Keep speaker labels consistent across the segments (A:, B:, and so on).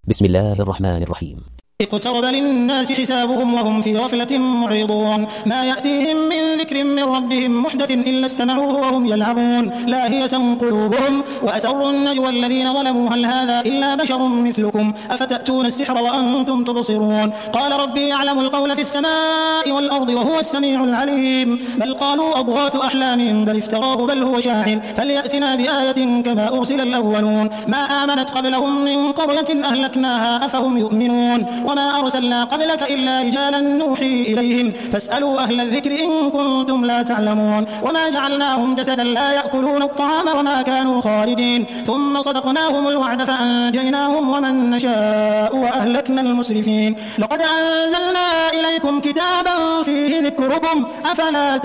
A: بسم الله الرحمن الرحيم.
B: اقترب للناس حسابهم وهم في غفلة معرضون ما يأتيهم من ذكر من ربهم محدث إلا استمعوه وهم يلعبون لاهية قلوبهم وأسروا النجوى الذين ظلموا هل هذا إلا بشر مثلكم أفتأتون السحر وأنتم تبصرون قال ربي يعلم القول في السماء والأرض وهو السميع العليم بل قالوا أضغاث أحلام بل افتراه بل هو شاعر فليأتنا بآية كما أرسل الأولون ما آمنت قبلهم من قرية أهلكناها أفهم يؤمنون وما أرسلنا قبلك إلا رجالا نوحي إليهم فاسألوا أهل الذكر إن كنتم لا تعلمون وما جعلناهم جسدا لا يأكلون الطعام وما كانوا خالدين ثم صدقناهم الوعد فأنجيناهم ومن نشاء وأهلكنا المسرفين لقد أنزلنا إليكم كتابا فيه ذكركم أفلا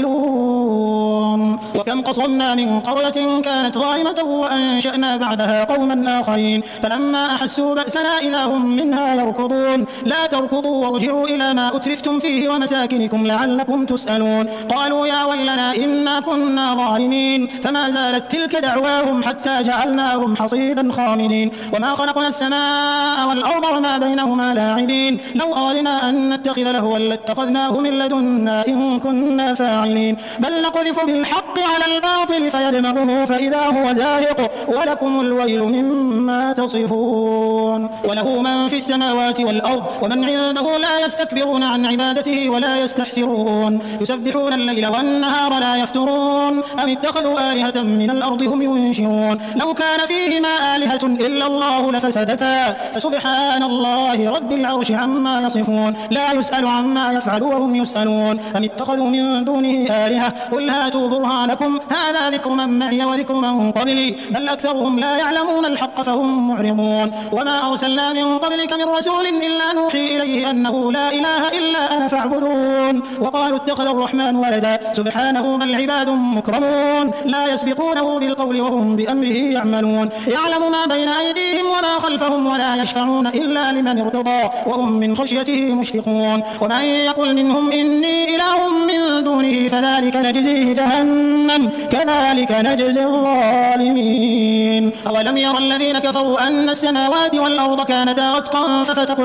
B: تعقلون وكم قصمنا من قرية كانت ظالمة وأنشأنا بعدها قوما آخرين فلما أحسوا بأسنا إذا هم منها يركضون لا تركضوا وارجعوا إلى ما أترفتم فيه ومساكنكم لعلكم تسألون قالوا يا ويلنا إنا كنا ظالمين فما زالت تلك دعواهم حتى جعلناهم حصيدا خامدين وما خلقنا السماء والأرض وما بينهما لاعبين لو أردنا أن نتخذ لهوا لاتخذناه من لدنا إن كنا فاعلين بل نقذف بالحق على الباطل فيدمغه فإذا هو زاهق ولكم الويل مما تصفون وله من في السماوات والأرض ومن عنده لا يستكبرون عن عبادته ولا يستحسرون يسبحون الليل والنهار لا يفترون أم اتخذوا آلهة من الأرض هم ينشرون لو كان فيهما آلهة إلا الله لفسدتا فسبحان الله رب العرش عما يصفون لا يسأل عما يفعل وهم يسألون أم اتخذوا من دونه آلهة قل هاتوا برهانكم هذا ذكر من معي وذكر من قبلي بل أكثرهم لا يعلمون الحق فهم معرضون وما أرسلنا من قبلك من رسول إلا نوحي إليه أنه لا إله إلا أنا فاعبدون وقالوا اتخذ الرحمن ولدا سبحانه بل عباد مكرمون لا يسبقونه بالقول وهم بأمره يعملون يعلم ما بين أيديهم وما خلفهم ولا يشفعون إلا لمن ارتضى وهم من خشيته مشفقون ومن يقل منهم إني إله من دونه فذلك نجزيه جهنم كذلك نجزي الظالمين أولم يرى الذين كفروا أن السماوات والأرض كانتا غطقا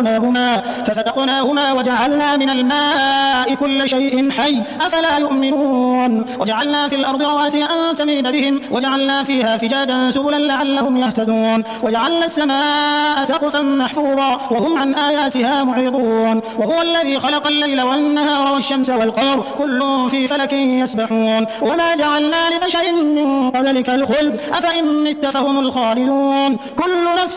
B: ففتقناهما وجعلنا من الماء كل شيء حي أفلا يؤمنون وجعلنا في الأرض رواسي أن تميد بهم وجعلنا فيها فجاجا سبلا لعلهم يهتدون وجعلنا السماء سقفا محفوظا وهم عن آياتها معرضون وهو الذي خلق الليل والنهار والشمس والقمر كل في فلك يسبحون وما جعلنا لبشر من قبلك الخلد أفإن مت فهم الخالدون كل نفس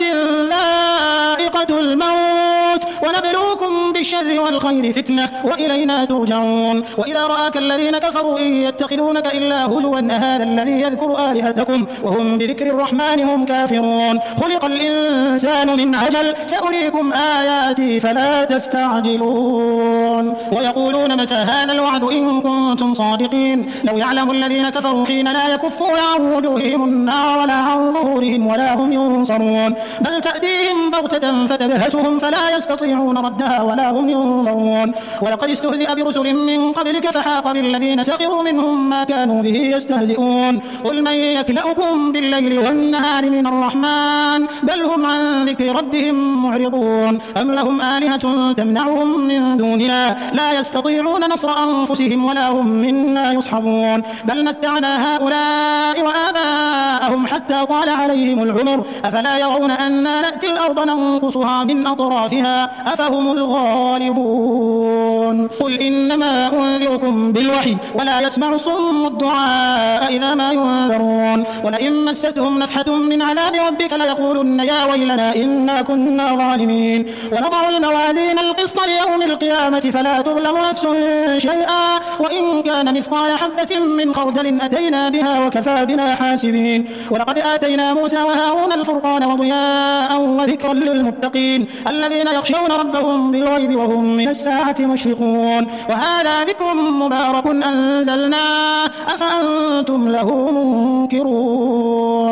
B: ذائقة الموت ونبلوكم بالشر والخير فتنة وإلينا ترجعون وإذا رآك الذين كفروا إن يتخذونك إلا هزوا أهذا الذي يذكر آلهتكم وهم بذكر الرحمن هم كافرون خلق الإنسان من عجل سأريكم آياتي فلا تستعجلون ويقولون متى هذا الوعد إن كنتم صادقين لو يعلم الذين كفروا حين لا يكفون عن وجوههم النار ولا عن ظهورهم ولا هم ينصرون بل تأتيهم بغتة فتبهتهم فلا يستطيعون ردها ولا هم ينظرون ولقد استهزئ برسل من قبلك فحاق بالذين سخروا منهم ما كانوا به يستهزئون قل من يكلأكم بالليل والنهار من الرحمن بل هم عن ذكر ربهم معرضون أم لهم آلهة تمنعهم من دوننا لا يستطيعون نصر أنفسهم ولا هم منا يصحبون بل متعنا هؤلاء وآباءهم حتى طال عليهم العمر أفلا يرون أنا نأتي الأرض ننقصها من أطرافها أفهم الغالبون قل إنما أنذركم بالوحي ولا يسمع الصم الدعاء إذا ما ينذرون ولئن مستهم نفحة من عذاب ربك ليقولن يا ويلنا إنا كنا ظالمين ونضع الموازين القسط ليوم القيامة فلا تظلم نفس شيئا وإن كان مثقال حبة من خردل أتينا بها وكفى بنا حاسبين ولقد آتينا موسى وهارون الفرقان وضياء وذكرا للمتقين الذين يخشون ربهم بالغيب وهم من الساعة مشفقون وهذا ذكر مبارك أنزلناه أفأنتم له منكرون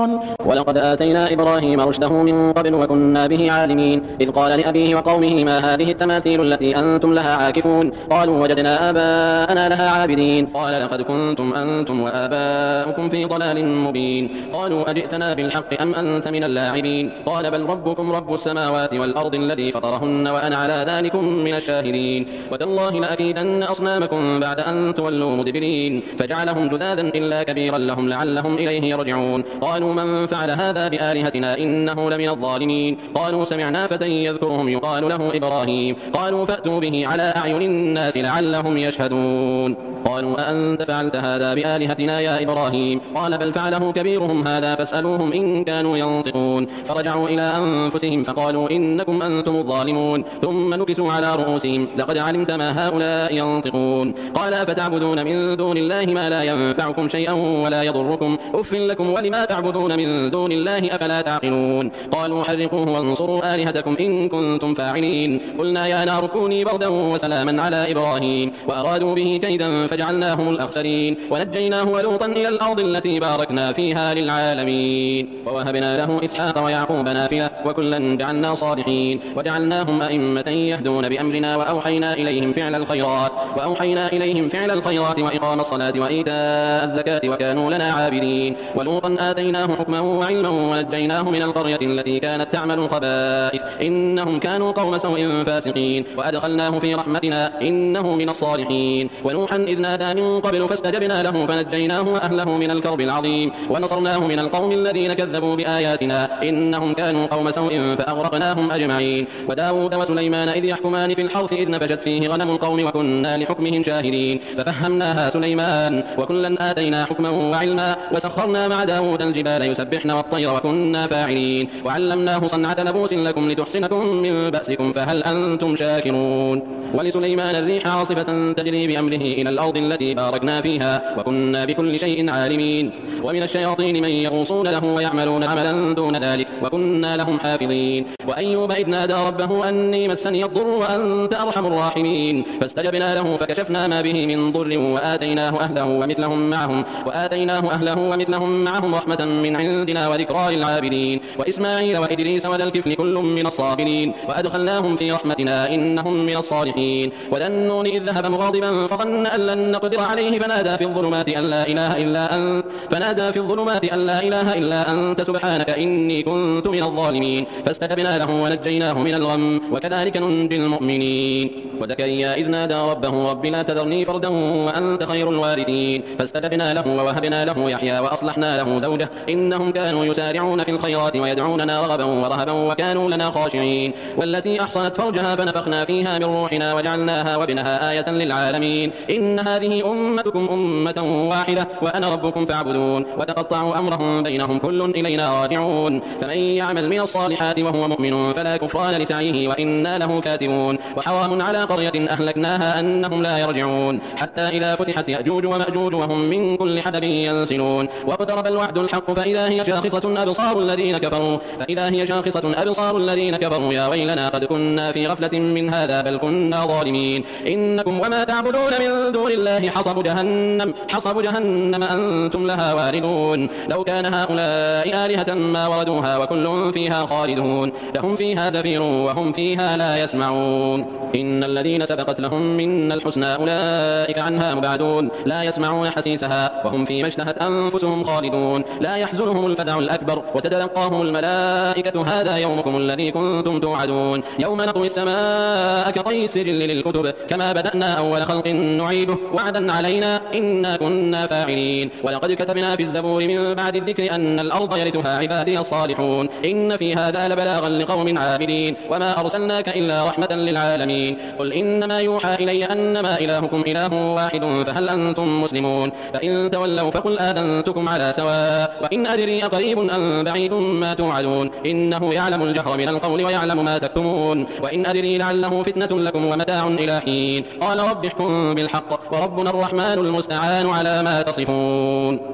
A: ولقد آتينا إبراهيم رشده من قبل وكنا به عالمين إذ قال لأبيه وقومه ما هذه التماثيل التي أنتم لها عاكفون قالوا وجدنا آباءنا لها عابدين قال لقد كنتم أنتم وآباؤكم في ضلال مبين قالوا أجئتنا بالحق أم أنت من اللاعبين قال بل ربكم رب السماوات والأرض الذي فطرهن وأنا على ذلكم من الشاهدين وتالله لأكيدن أصنامكم بعد أن تولوا مدبرين فجعلهم جذاذا إلا كبيرا لهم لعلهم إليه يرجعون قالوا من فعل هذا بآلهتنا إنه لمن الظالمين قالوا سمعنا فتى يذكرهم يقال له إبراهيم قالوا فأتوا به على أعين الناس لعلهم يشهدون قالوا أأنت فعلت هذا بآلهتنا يا إبراهيم قال بل فعله كبيرهم هذا فاسألوهم إن كانوا ينطقون فرجعوا إلى أنفسهم فقالوا إنكم أنتم الظالمون ثم نكسوا على رؤوسهم لقد علمت ما هؤلاء ينطقون قال فتعبدون من دون الله ما لا ينفعكم شيئا ولا يضركم أف لكم ولما تعبدون من دون الله أفلا تعقلون قالوا حرقوه وانصروا آلهتكم إن كنتم فاعلين قلنا يا نار كوني بردا وسلاما على إبراهيم وأرادوا به كيدا فجعلناهم الأخسرين ونجيناه ولوطا إلى الأرض التي باركنا فيها للعالمين ووهبنا له إسحاق ويعقوب نافلة وكلا جعلنا صالحين وجعلناهم أئمة يهدون بأمرنا وأوحينا إليهم فعل الخيرات وإقام الصلاة وإيتاء الزكاة وكانوا لنا عابدين ولوطا آتيناه حكما وعلما ونجيناه من القرية التي كانت تعمل الخبائث إنهم كانوا قوم سوء فاسقين وأدخلناه في رحمتنا إنه من الصالحين ونوحا إذ نادى من قبل فاستجبنا له فنجيناه وأهله من الكرب العظيم ونصرناه من القوم الذين كذبوا بآياتنا إنهم كانوا قوم سوء فأغرقناهم أجمعين وداود وسليمان إذ يحكمان في الحرث إذ نفشت فيه غنم القوم وكنا لحكمهم شاهدين ففهمناها سليمان وكلا آتينا حكما وعلما وسخرنا مع داود الجبال يسبحن والطير وكنا فاعلين وعلمناه صنعة لبوس لكم لتحصنكم من بأسكم فهل أنتم شاكرون ولسليمان الريح عاصفة تجري بأمره إلى الأرض التي باركنا فيها وكنا بكل شيء عالمين ومن الشياطين من يغوصون له ويعملون عملا دون ذلك وكنا لهم حافظين وأيوب إذ نادى ربه أني مسني الضر وأنت أرحم الراحمين فاستجبنا له فكشفنا ما به من ضر وآتيناه أهله ومثلهم معهم رحمة من عندنا وذكرى للعابدين وإسماعيل وإدريس وذا الكفل كل من الصابرين وأدخلناهم في رحمتنا إنهم من الصالحين وذا النون إذ ذهب مغاضبا فظن أن لن نقدر عليه فنادى في الظلمات أن لا إله إلا أنت سبحانك إني كنت من الظالمين فاستجبنا له ونجيناه من الغم وكذلك ننجي المؤمنين وزكريا إذ نادى ربه رب لا تذرني فردا وأنت خير الوارثين فاستجبنا له ووهبنا له يحيى وأصلحنا له زوجه إنهم كانوا يسارعون في الخيرات ويدعوننا رغبا ورهبا وكانوا لنا خاشعين والتي أحصنت فرجها فنفخنا فيها من روحنا وجعلناها وابنها آية للعالمين إن هذه أمتكم أمة واحدة وأنا ربكم فاعبدون وتقطعوا أمرهم بينهم كل إلينا راجعون فمن يعمل من الصالحات وهو مؤمن فلا كفران لسعيه وإنا له كاتبون وحرام على قرية أهلكناها أنهم لا يرجعون حتى إذا فتحت يأجوج ومأجوج وهم من كل حدب ينسلون واقترب الوعد الحق فإذا هي شاخصة أبصار الذين كفروا يا ويلنا قد كنا في غفلة من هذا بل كنا ظالمين إنكم وما تعبدون من دون الله حصب جهنم أنتم لها واردون لو كان هؤلاء آلهة ما وردوها وكل فيها خالدون لهم فيها زفير وهم فيها لا يسمعون إن الذين سبقت لهم منا الحسنى أولئك عنها مبعدون لا يسمعون حسيسها وهم فيما اشتهت أنفسهم خالدون لا يحزنهم الفزع الأكبر وتتلقاهم الملائكة هذا يومكم الذي كنتم توعدون يوم نطوي السماء كطي السجل للكتب كما بدأنا أول خلق نعيده وعدا علينا إنا كنا فاعلين ولقد كتبنا في الزبور من بعد الذكر أن الأرض يرثها عبادي الصالحون إن في هذا لبلاغا لقوم عابدين وما أرسلناك إلا رحمة للعالمين قل إنما يوحى إلي أنما إلهكم إله واحد فهل أنتم مسلمون فإن تولوا فقل آذنتكم على سواء وإن أدري أقريب أم بعيد ما توعدون إنه يعلم الجهر من القول ويعلم ما تكتمون وإن أدري لعله فتنة لكم ومتاع إلى حين قال رب احكم بالحق وربنا الرحمن المستعان على ما تصفون